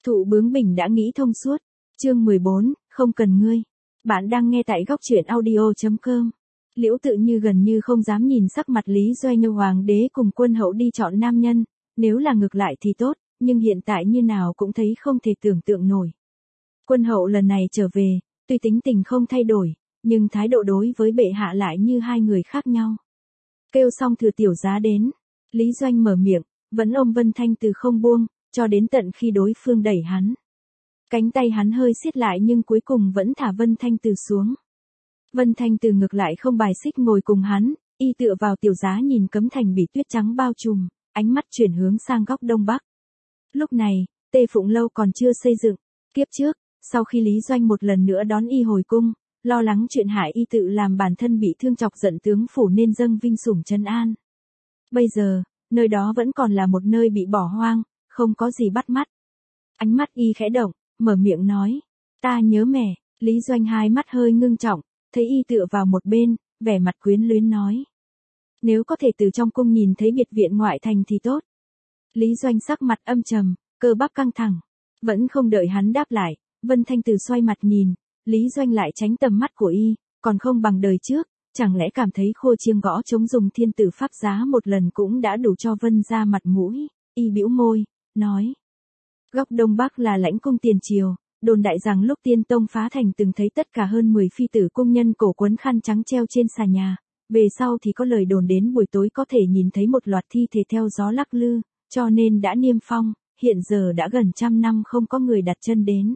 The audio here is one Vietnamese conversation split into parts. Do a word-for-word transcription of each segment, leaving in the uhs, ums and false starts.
Thụ bướng bỉnh đã nghĩ thông suốt. Chương mười bốn, không cần ngươi. Bạn đang nghe tại góc truyện audio chấm com. Liễu Tự Như gần như không dám nhìn sắc mặt Lý Doanh như hoàng đế cùng quân hậu đi chọn nam nhân, nếu là ngược lại thì tốt, nhưng hiện tại như nào cũng thấy không thể tưởng tượng nổi. Quân hậu lần này trở về, tuy tính tình không thay đổi, nhưng thái độ đối với bệ hạ lại như hai người khác nhau. Kêu xong Thừa tiểu giá đến, Lý Doanh mở miệng, vẫn ôm Vân Thanh Từ không buông, cho đến tận khi đối phương đẩy hắn. Cánh tay hắn hơi siết lại nhưng cuối cùng vẫn thả Vân Thanh Từ xuống. Vân Thanh Từ ngược lại không bài xích ngồi cùng hắn, y tựa vào tiểu giá nhìn cấm thành bị tuyết trắng bao trùm, ánh mắt chuyển hướng sang góc đông bắc. Lúc này, Tê Phụng Lâu còn chưa xây dựng. Kiếp trước, sau khi Lý Doanh một lần nữa đón y hồi cung, lo lắng chuyện hại y tự làm bản thân bị thương chọc giận tướng phủ nên dâng vinh sủng trấn an. Bây giờ, nơi đó vẫn còn là một nơi bị bỏ hoang, không có gì bắt mắt. Ánh mắt y khẽ động, mở miệng nói, ta nhớ mẹ. Lý Doanh hai mắt hơi ngưng trọng, thấy y tựa vào một bên, vẻ mặt quyến luyến nói. Nếu có thể từ trong cung nhìn thấy biệt viện ngoại thành thì tốt. Lý Doanh sắc mặt âm trầm, cơ bắp căng thẳng. Vẫn không đợi hắn đáp lại, Vân Thanh Từ xoay mặt nhìn, Lý Doanh lại tránh tầm mắt của y, còn không bằng đời trước, chẳng lẽ cảm thấy khô chiêng gõ chống dùng thiên tử pháp giá một lần cũng đã đủ cho Vân ra mặt mũi, y bĩu môi, nói. Góc đông bắc là lãnh cung tiền triều, đồn đại rằng lúc Tiên Tông phá thành từng thấy tất cả hơn mười phi tử cung nhân cổ quấn khăn trắng treo trên xà nhà, về sau thì có lời đồn đến buổi tối có thể nhìn thấy một loạt thi thể theo gió lắc lư, cho nên đã niêm phong, hiện giờ đã gần trăm năm không có người đặt chân đến.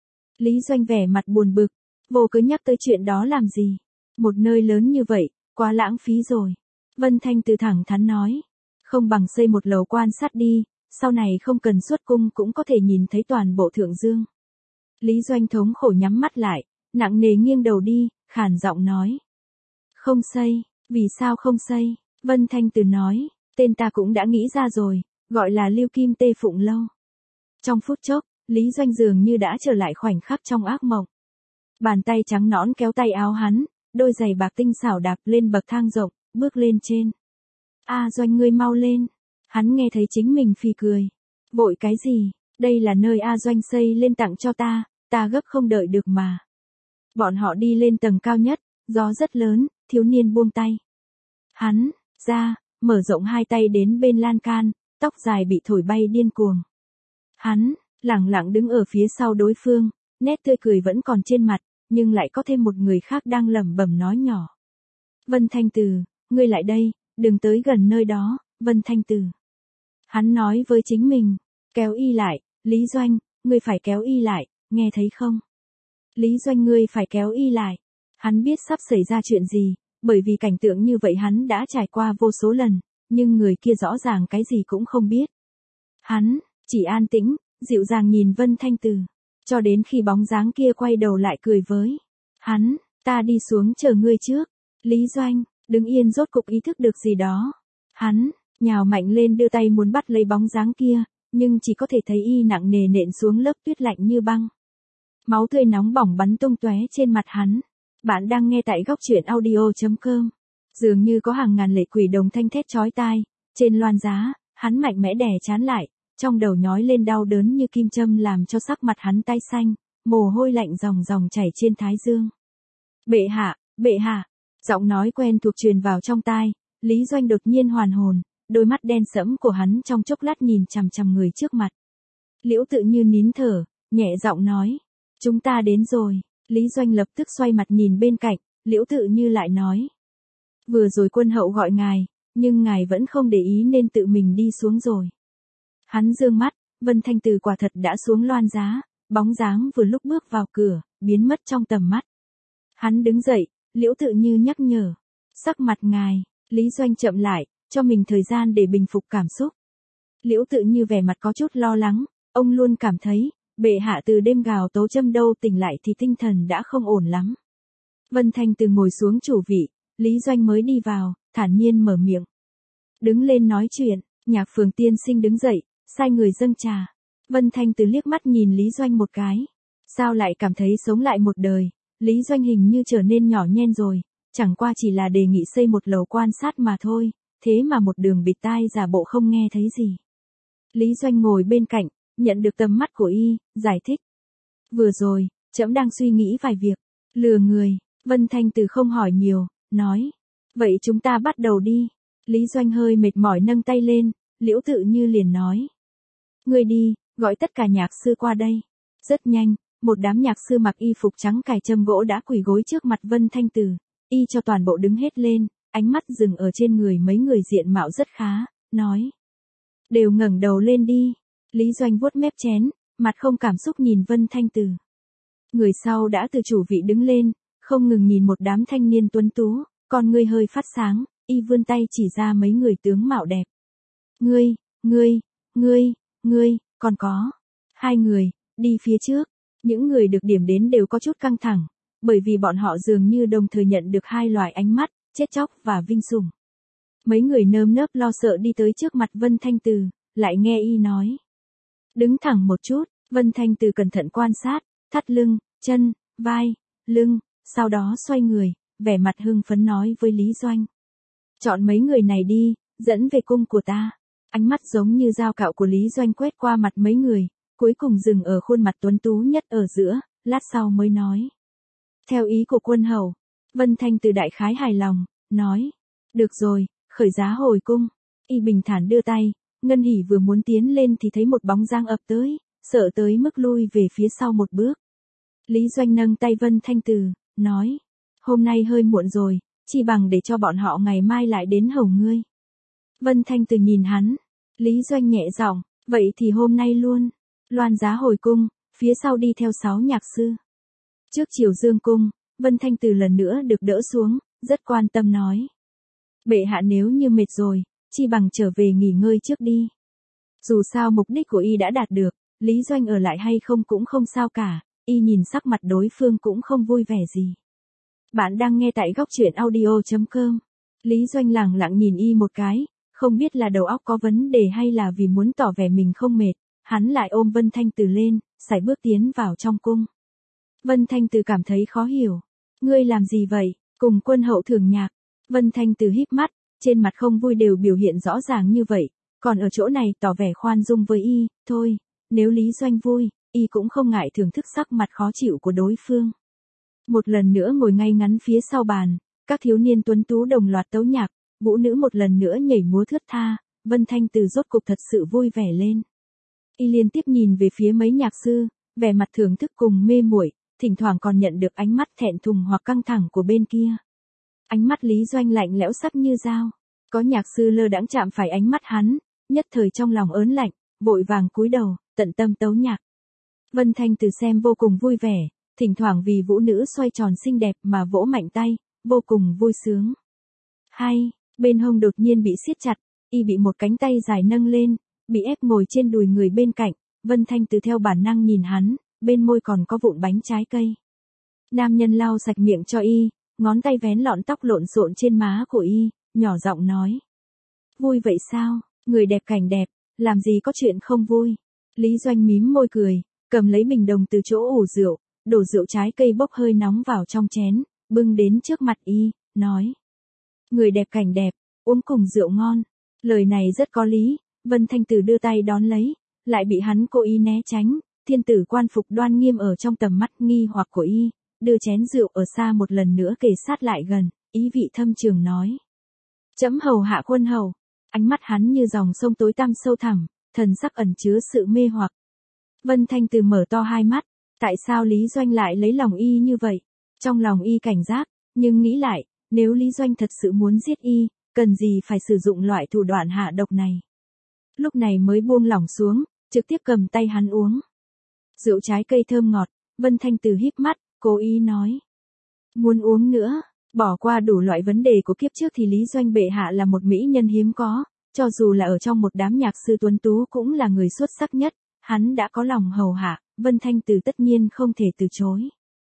Lý Doanh vẻ mặt buồn bực, vô cớ nhắc tới chuyện đó làm gì, một nơi lớn như vậy, quá lãng phí rồi. Vân Thanh Từ thẳng thắn nói, không bằng xây một lầu quan sát đi, sau này không cần xuất cung cũng có thể nhìn thấy toàn bộ Thượng Dương. Lý Doanh thống khổ nhắm mắt lại, nặng nề nghiêng đầu đi, khàn giọng nói. Không xây, vì sao không xây? Vân Thanh Từ nói, tên ta cũng đã nghĩ ra rồi, gọi là Lưu Kim Tê Phụng Lâu. Trong phút chốc, Lý Doanh dường như đã trở lại khoảnh khắc trong ác mộng. Bàn tay trắng nõn kéo tay áo hắn, đôi giày bạc tinh xảo đạp lên bậc thang rộng, bước lên trên. A Doanh ngươi mau lên. Hắn nghe thấy chính mình phì cười. Vội cái gì, đây là nơi A Doanh xây lên tặng cho ta, ta gấp không đợi được mà. Bọn họ đi lên tầng cao nhất, gió rất lớn, thiếu niên buông tay. Hắn, ra, mở rộng hai tay đến bên lan can, tóc dài bị thổi bay điên cuồng. Hắn, lẳng lặng đứng ở phía sau đối phương, nét tươi cười vẫn còn trên mặt, nhưng lại có thêm một người khác đang lẩm bẩm nói nhỏ. Vân Thanh Từ, ngươi lại đây, đừng tới gần nơi đó, Vân Thanh Từ. Hắn nói với chính mình, kéo y lại, Lý Doanh, ngươi phải kéo y lại, nghe thấy không? Lý Doanh ngươi phải kéo y lại. Hắn biết sắp xảy ra chuyện gì, bởi vì cảnh tượng như vậy hắn đã trải qua vô số lần, nhưng người kia rõ ràng cái gì cũng không biết. Hắn, chỉ an tĩnh, dịu dàng nhìn Vân Thanh Từ, cho đến khi bóng dáng kia quay đầu lại cười với. Hắn, ta đi xuống chờ ngươi trước. Lý Doanh, đứng yên rốt cục ý thức được gì đó. Hắn, nhào mạnh lên đưa tay muốn bắt lấy bóng dáng kia, nhưng chỉ có thể thấy y nặng nề nện xuống lớp tuyết lạnh như băng. Máu tươi nóng bỏng bắn tung tóe trên mặt hắn. Bạn đang nghe tại góc truyện audio chấm com. Dường như có hàng ngàn lệ quỷ đồng thanh thét chói tai, trên loan giá, hắn mạnh mẽ đè chán lại, trong đầu nhói lên đau đớn như kim châm làm cho sắc mặt hắn tái xanh, mồ hôi lạnh ròng ròng chảy trên thái dương. Bệ hạ, bệ hạ, giọng nói quen thuộc truyền vào trong tai, Lý Doanh đột nhiên hoàn hồn, đôi mắt đen sẫm của hắn trong chốc lát nhìn chằm chằm người trước mặt. Liễu Tự Như nín thở, nhẹ giọng nói, chúng ta đến rồi. Lý Doanh lập tức xoay mặt nhìn bên cạnh, Liễu Tự Như lại nói. Vừa rồi quân hậu gọi ngài, nhưng ngài vẫn không để ý nên tự mình đi xuống rồi. Hắn dương mắt, Vân Thanh Từ quả thật đã xuống loan giá, bóng dáng vừa lúc bước vào cửa, biến mất trong tầm mắt. Hắn đứng dậy, Liễu Tự Như nhắc nhở. Sắc mặt ngài, Lý Doanh chậm lại, cho mình thời gian để bình phục cảm xúc. Liễu Tự Như vẻ mặt có chút lo lắng, ông luôn cảm thấy, bệ hạ từ đêm gào tố châm đâu tỉnh lại thì tinh thần đã không ổn lắm. Vân Thanh Từ ngồi xuống chủ vị, Lý Doanh mới đi vào, thản nhiên mở miệng. Đứng lên nói chuyện, Nhạc Phường tiên sinh đứng dậy, sai người dâng trà. Vân Thanh Từ liếc mắt nhìn Lý Doanh một cái. Sao lại cảm thấy sống lại một đời, Lý Doanh hình như trở nên nhỏ nhen rồi, chẳng qua chỉ là đề nghị xây một lầu quan sát mà thôi, thế mà một đường bịt tai giả bộ không nghe thấy gì. Lý Doanh ngồi bên cạnh, nhận được tầm mắt của y, giải thích. Vừa rồi, trẫm đang suy nghĩ vài việc. Lừa người, Vân Thanh Từ không hỏi nhiều, nói. Vậy chúng ta bắt đầu đi. Lý Doanh hơi mệt mỏi nâng tay lên, Liễu Tự Như liền nói. Ngươi đi, gọi tất cả nhạc sư qua đây. Rất nhanh, một đám nhạc sư mặc y phục trắng cài châm gỗ đã quỳ gối trước mặt Vân Thanh Từ, y cho toàn bộ đứng hết lên, ánh mắt dừng ở trên người mấy người diện mạo rất khá, nói. Đều ngẩng đầu lên đi. Lý Doanh vuốt mép chén, mặt không cảm xúc nhìn Vân Thanh Từ. Người sau đã từ chủ vị đứng lên, không ngừng nhìn một đám thanh niên tuấn tú, con ngươi hơi phát sáng, y vươn tay chỉ ra mấy người tướng mạo đẹp. Ngươi, ngươi, ngươi, ngươi, còn có. Hai người, đi phía trước. Những người được điểm đến đều có chút căng thẳng, bởi vì bọn họ dường như đồng thời nhận được hai loại ánh mắt, chết chóc và vinh sủng. Mấy người nơm nớp lo sợ đi tới trước mặt Vân Thanh Từ, lại nghe y nói. Đứng thẳng một chút, Vân Thanh Từ cẩn thận quan sát, thắt lưng, chân, vai, lưng, sau đó xoay người, vẻ mặt hưng phấn nói với Lý Doanh. Chọn mấy người này đi, dẫn về cung của ta. Ánh mắt giống như dao cạo của Lý Doanh quét qua mặt mấy người, cuối cùng dừng ở khuôn mặt tuấn tú nhất ở giữa, lát sau mới nói. Theo ý của quân hầu, Vân Thanh Từ đại khái hài lòng, nói. Được rồi, khởi giá hồi cung. Y bình thản đưa tay, Ngân Hỷ vừa muốn tiến lên thì thấy một bóng dáng ập tới, sợ tới mức lui về phía sau một bước. Lý Doanh nâng tay Vân Thanh Từ, nói. Hôm nay hơi muộn rồi, chi bằng để cho bọn họ ngày mai lại đến hầu ngươi. Vân Thanh Từ nhìn hắn, Lý Doanh nhẹ giọng, vậy thì hôm nay luôn. Loan giá hồi cung, phía sau đi theo sáu nhạc sư. Trước chiều dương cung, Vân Thanh Từ lần nữa được đỡ xuống, rất quan tâm nói. Bệ hạ nếu như mệt rồi, chi bằng trở về nghỉ ngơi trước đi. Dù sao mục đích của y đã đạt được, Lý Doanh ở lại hay không cũng không sao cả, y nhìn sắc mặt đối phương cũng không vui vẻ gì. Bạn đang nghe tại góc truyện audio chấm com. Lý Doanh lẳng lặng nhìn y một cái, không biết là đầu óc có vấn đề hay là vì muốn tỏ vẻ mình không mệt, hắn lại ôm Vân Thanh Từ lên, sải bước tiến vào trong cung. Vân Thanh Từ cảm thấy khó hiểu. Ngươi làm gì vậy? Cùng quân hậu thưởng nhạc. Vân Thanh Từ híp mắt, trên mặt không vui đều biểu hiện rõ ràng như vậy, còn ở chỗ này tỏ vẻ khoan dung với y, thôi, nếu Lý Doanh vui, y cũng không ngại thưởng thức sắc mặt khó chịu của đối phương. Một lần nữa ngồi ngay ngắn phía sau bàn, các thiếu niên tuấn tú đồng loạt tấu nhạc, vũ nữ một lần nữa nhảy múa thướt tha, Vân Thanh Từ rốt cục thật sự vui vẻ lên. Y liên tiếp nhìn về phía mấy nhạc sư, vẻ mặt thưởng thức cùng mê muội, thỉnh thoảng còn nhận được ánh mắt thẹn thùng hoặc căng thẳng của bên kia. Ánh mắt Lý Doanh lạnh lẽo sắc như dao, có nhạc sư lơ đãng chạm phải ánh mắt hắn, nhất thời trong lòng ớn lạnh, vội vàng cúi đầu, tận tâm tấu nhạc. Vân Thanh Từ xem vô cùng vui vẻ, thỉnh thoảng vì vũ nữ xoay tròn xinh đẹp mà vỗ mạnh tay, vô cùng vui sướng. Hay, bên hông đột nhiên bị siết chặt, y bị một cánh tay dài nâng lên, bị ép ngồi trên đùi người bên cạnh, Vân Thanh Từ theo bản năng nhìn hắn, bên môi còn có vụn bánh trái cây. Nam nhân lau sạch miệng cho y, ngón tay vén lọn tóc lộn xộn trên má của y, nhỏ giọng nói. Vui vậy sao, người đẹp cảnh đẹp, làm gì có chuyện không vui. Lý Doanh mím môi cười, cầm lấy bình đồng từ chỗ ủ rượu, đổ rượu trái cây bốc hơi nóng vào trong chén, bưng đến trước mặt y, nói. Người đẹp cảnh đẹp, uống cùng rượu ngon. Lời này rất có lý, Vân Thanh Từ đưa tay đón lấy, lại bị hắn cố ý né tránh, thiên tử quan phục đoan nghiêm ở trong tầm mắt nghi hoặc của y, đưa chén rượu ở xa một lần nữa kề sát lại gần, ý vị thâm trường nói. Chấm hầu hạ quân hầu, ánh mắt hắn như dòng sông tối tăm sâu thẳm, thần sắc ẩn chứa sự mê hoặc. Vân Thanh Từ mở to hai mắt, tại sao Lý Doanh lại lấy lòng y như vậy? Trong lòng y cảnh giác, nhưng nghĩ lại, nếu Lý Doanh thật sự muốn giết y, cần gì phải sử dụng loại thủ đoạn hạ độc này. Lúc này mới buông lỏng xuống, trực tiếp cầm tay hắn uống. Rượu trái cây thơm ngọt, Vân Thanh Từ híp mắt, cố ý nói. Muốn uống nữa, bỏ qua đủ loại vấn đề của kiếp trước thì Lý Doanh bệ hạ là một mỹ nhân hiếm có, cho dù là ở trong một đám nhạc sư tuấn tú cũng là người xuất sắc nhất, hắn đã có lòng hầu hạ, Vân Thanh Từ tất nhiên không thể từ chối.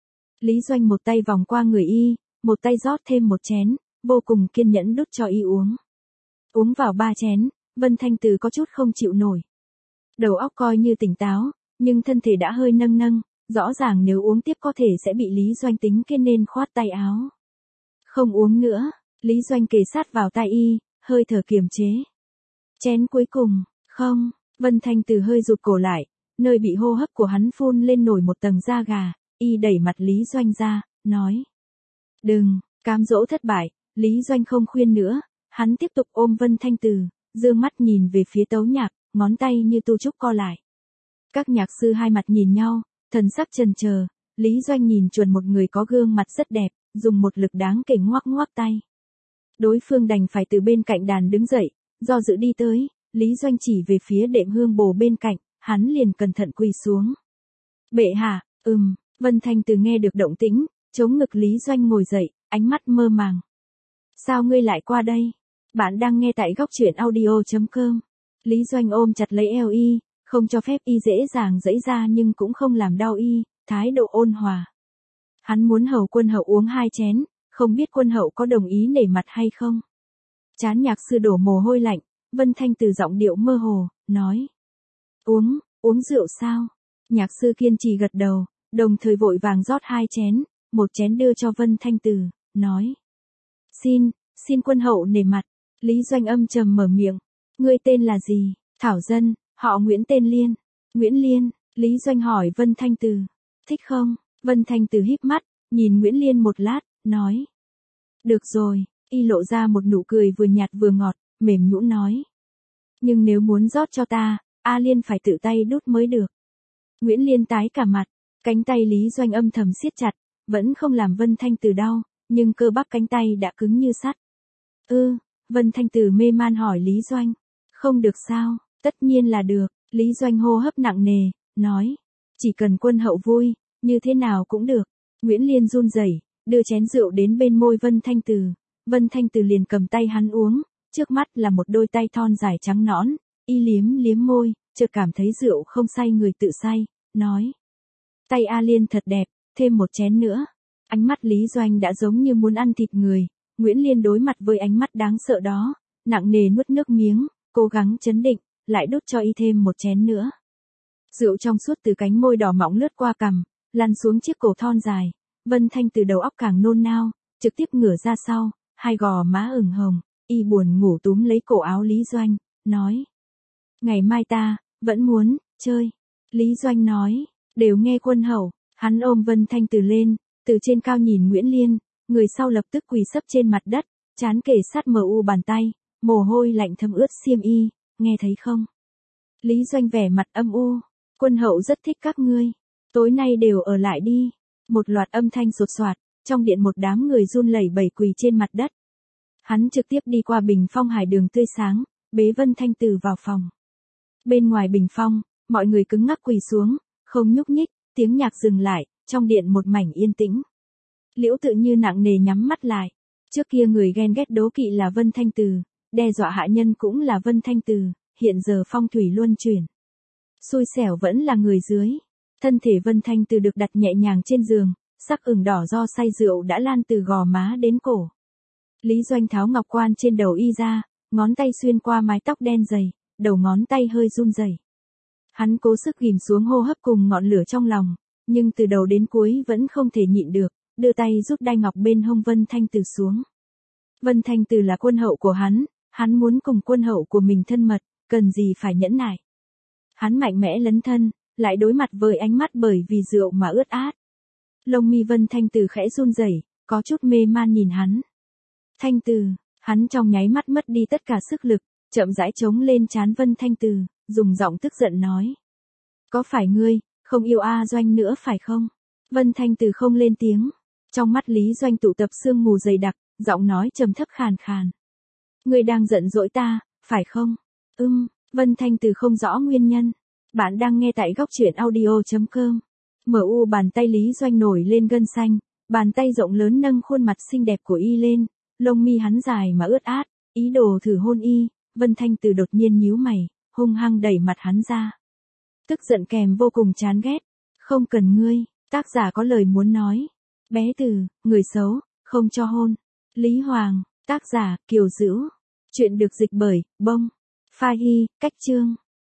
Lý Doanh một tay vòng qua người y, một tay rót thêm một chén, vô cùng kiên nhẫn đút cho y uống. Uống vào ba chén, Vân Thanh Từ có chút không chịu nổi. Đầu óc coi như tỉnh táo, nhưng thân thể đã hơi nâng nâng, rõ ràng nếu uống tiếp có thể sẽ bị Lý Doanh tính kế nên khoát tay áo. Không uống nữa, Lý Doanh kề sát vào tai y, hơi thở kiềm chế. Chén cuối cùng, không, Vân Thanh Từ hơi rụt cổ lại, Nơi bị hô hấp của hắn phun lên nổi một tầng da gà, y đẩy mặt Lý Doanh ra, nói. Đừng, cám dỗ thất bại, Lý Doanh không khuyên nữa, hắn tiếp tục ôm Vân Thanh Từ, dương mắt nhìn về phía tấu nhạc, ngón tay như tu trúc co lại. Các nhạc sư hai mặt nhìn nhau, thần sắc chần chờ, Lý Doanh nhìn chuẩn một người có gương mặt rất đẹp, dùng một lực đáng kể ngoắc ngoắc tay. Đối phương đành phải từ bên cạnh đàn đứng dậy, do dự đi tới, Lý Doanh chỉ về phía đệm hương bồ bên cạnh, hắn liền cẩn thận quỳ xuống. Bệ hạ, ừm, Vân Thanh Từ nghe được động tĩnh, chống ngực Lý Doanh ngồi dậy, ánh mắt mơ màng. Sao ngươi lại qua đây? Bạn đang nghe tại góc truyện audio chấm com. Lý Doanh ôm chặt lấy eo y, không cho phép y dễ dàng giãy ra nhưng cũng không làm đau y, thái độ ôn hòa. Hắn muốn hầu quân hậu uống hai chén, không biết quân hậu có đồng ý nể mặt hay không. Trán nhạc sư đổ mồ hôi lạnh, Vân Thanh Từ giọng điệu mơ hồ, nói. Uống, uống rượu sao? Nhạc sư kiên trì gật đầu, đồng thời vội vàng rót hai chén, một chén đưa cho Vân Thanh Từ, nói. Xin, xin quân hậu nể mặt. Lý Doanh âm trầm mở miệng. Ngươi tên là gì? Thảo dân, họ Nguyễn tên Liên. Nguyễn Liên, Lý Doanh hỏi Vân Thanh Từ. Thích không? Vân Thanh Từ híp mắt, nhìn Nguyễn Liên một lát, nói. Được rồi, y lộ ra một nụ cười vừa nhạt vừa ngọt, mềm nhũn nói. Nhưng nếu muốn rót cho ta, A Liên phải tự tay đút mới được. Nguyễn Liên tái cả mặt, cánh tay Lý Doanh âm thầm siết chặt, vẫn không làm Vân Thanh Từ đau, nhưng cơ bắp cánh tay đã cứng như sắt. Ư, Vân Thanh Từ mê man hỏi Lý Doanh. Không được sao, tất nhiên là được, Lý Doanh hô hấp nặng nề, nói. Chỉ cần quân hậu vui, như thế nào cũng được. Nguyễn Liên run rẩy, đưa chén rượu đến bên môi Vân Thanh Từ. Vân Thanh Từ liền cầm tay hắn uống, trước mắt là một đôi tay thon dài trắng nõn, y liếm liếm môi, chợt cảm thấy rượu không say người tự say, nói. Tay A Liên thật đẹp, thêm một chén nữa. Ánh mắt Lý Doanh đã giống như muốn ăn thịt người, Nguyễn Liên đối mặt với ánh mắt đáng sợ đó, nặng nề nuốt nước miếng, cố gắng trấn định, lại đút cho y thêm một chén nữa. Rượu trong suốt từ cánh môi đỏ mọng lướt qua cằm, lăn xuống chiếc cổ thon dài, Vân Thanh Từ đầu óc càng nôn nao, trực tiếp ngửa ra sau, hai gò má ửng hồng, y buồn ngủ túm lấy cổ áo Lý Doanh, nói. Ngày mai ta, vẫn muốn, chơi. Lý Doanh nói, đều nghe quân hậu, hắn ôm Vân Thanh Từ lên, từ trên cao nhìn Nguyễn Liên, người sau lập tức quỳ sấp trên mặt đất, trán kề sát mờ u bàn tay, mồ hôi lạnh thấm ướt xiêm y, nghe thấy không? Lý Doanh vẻ mặt âm u, quân hậu rất thích các ngươi, tối nay đều ở lại đi. Một loạt âm thanh sột soạt, trong điện một đám người run lẩy bẩy quỳ trên mặt đất. Hắn trực tiếp đi qua bình phong hải đường tươi sáng, bế Vân Thanh Từ vào phòng. Bên ngoài bình phong, mọi người cứng ngắc quỳ xuống, không nhúc nhích, tiếng nhạc dừng lại, trong điện một mảnh yên tĩnh. Liễu Tự Như nặng nề nhắm mắt lại. Trước kia người ghen ghét đố kỵ là Vân Thanh Từ, đe dọa hạ nhân cũng là Vân Thanh Từ, hiện giờ phong thủy luân chuyển. Xui xẻo vẫn là người dưới. Thân thể Vân Thanh Từ được đặt nhẹ nhàng trên giường, sắc ửng đỏ do say rượu đã lan từ gò má đến cổ. Lý Doanh tháo ngọc quan trên đầu y ra, ngón tay xuyên qua mái tóc đen dày, đầu ngón tay hơi run rẩy. Hắn cố sức ghim xuống hô hấp cùng ngọn lửa trong lòng, nhưng từ đầu đến cuối vẫn không thể nhịn được, đưa tay rút đai ngọc bên hông Vân Thanh Từ xuống. Vân Thanh Từ là quân hậu của hắn, hắn muốn cùng quân hậu của mình thân mật, cần gì phải nhẫn nại. Hắn mạnh mẽ lấn thân, lại đối mặt với ánh mắt bởi vì rượu mà ướt át. Lông mi Vân Thanh Từ khẽ run rẩy, có chút mê man nhìn hắn. Thanh Từ, hắn trong nháy mắt mất đi tất cả sức lực, chậm rãi chống lên trán Vân Thanh Từ, dùng giọng tức giận nói. Có phải ngươi, không yêu A Doanh nữa phải không? Vân Thanh Từ không lên tiếng. Trong mắt Lý Doanh tụ tập sương mù dày đặc, giọng nói trầm thấp khàn khàn. Ngươi đang giận dỗi ta, phải không? Ừm, Vân Thanh Từ không rõ nguyên nhân. Bạn đang nghe tại góc truyện audio chấm com. Mở u bàn tay Lý Doanh nổi lên gân xanh, bàn tay rộng lớn nâng khuôn mặt xinh đẹp của y lên, lông mi hắn dài mà ướt át, ý đồ thử hôn y, Vân Thanh Từ đột nhiên nhíu mày, hung hăng đẩy mặt hắn ra. Tức giận kèm vô cùng chán ghét. Không cần ngươi, tác giả có lời muốn nói. Bé Từ, người xấu, không cho hôn. Lý Hoàng, tác giả, Kiều Dữu. Chuyện được dịch bởi, Bông. Pha Hy, cách chương.